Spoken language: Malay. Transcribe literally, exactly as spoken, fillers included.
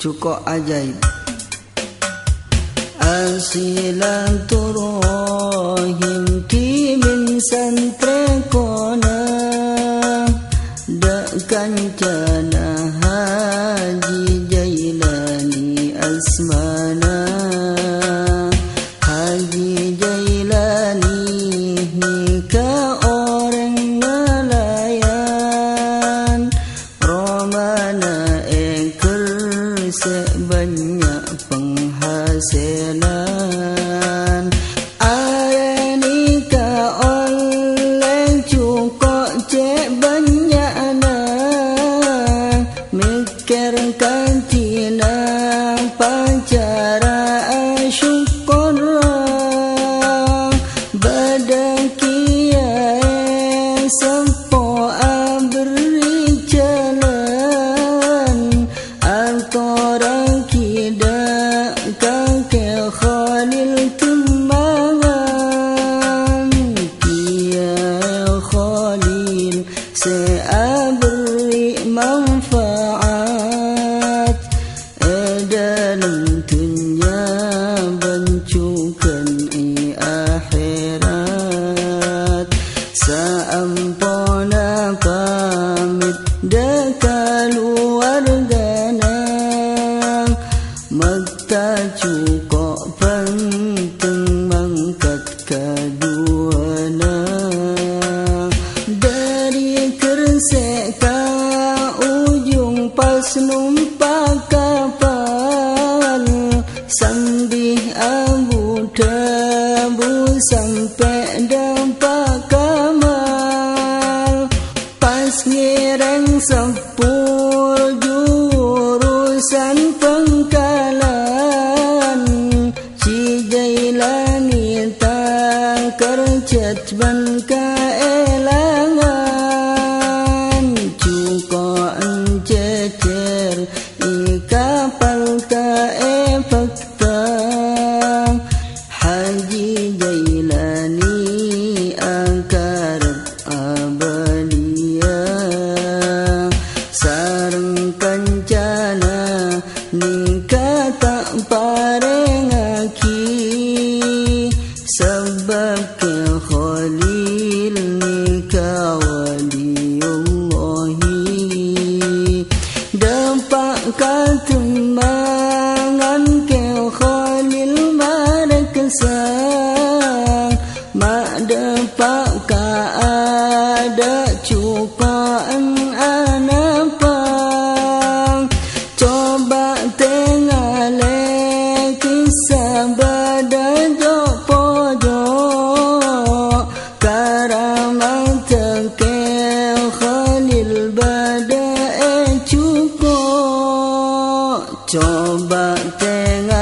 cukup ajaib. Asilaturahim ki min santrekona dak kancana Haji Jailani asmana. Haji Jailani ka orang nelayan, romana ekor sebanyak penghasilan. Areni ka oleh cukup cek banyakna, mikirkan tinang pacara syukur. Badan kiai sempo beri jalan, antara kidak kakek Khalil Tembangan. Kiai Khalil saya beri manfaat dalam dunia bancukan i akhirat. Saampona pamit dekaluargana, maka cukup penting mangkat keduana. Dari Kersek ka ujung pas numpak kapal, sambih Abu Dhabu sampai dampak Kamal. Pas ngireng sepur jurusan Pengkalan, si Jailani tak kerjat ban keelangan. Cukup encecer i kapal ka efekta, Haji Jailani angkar abadia. Sareng kancana nikah tak parengaki, sebab ke Khalil nikah waliullahi. Dapat katembangan ke Khalil mareksang, mak dapat ka ada cukaan anapang. Coba tengah le kisah badajo pojok, karamat ke Khalil bada e cukup. Coba tengah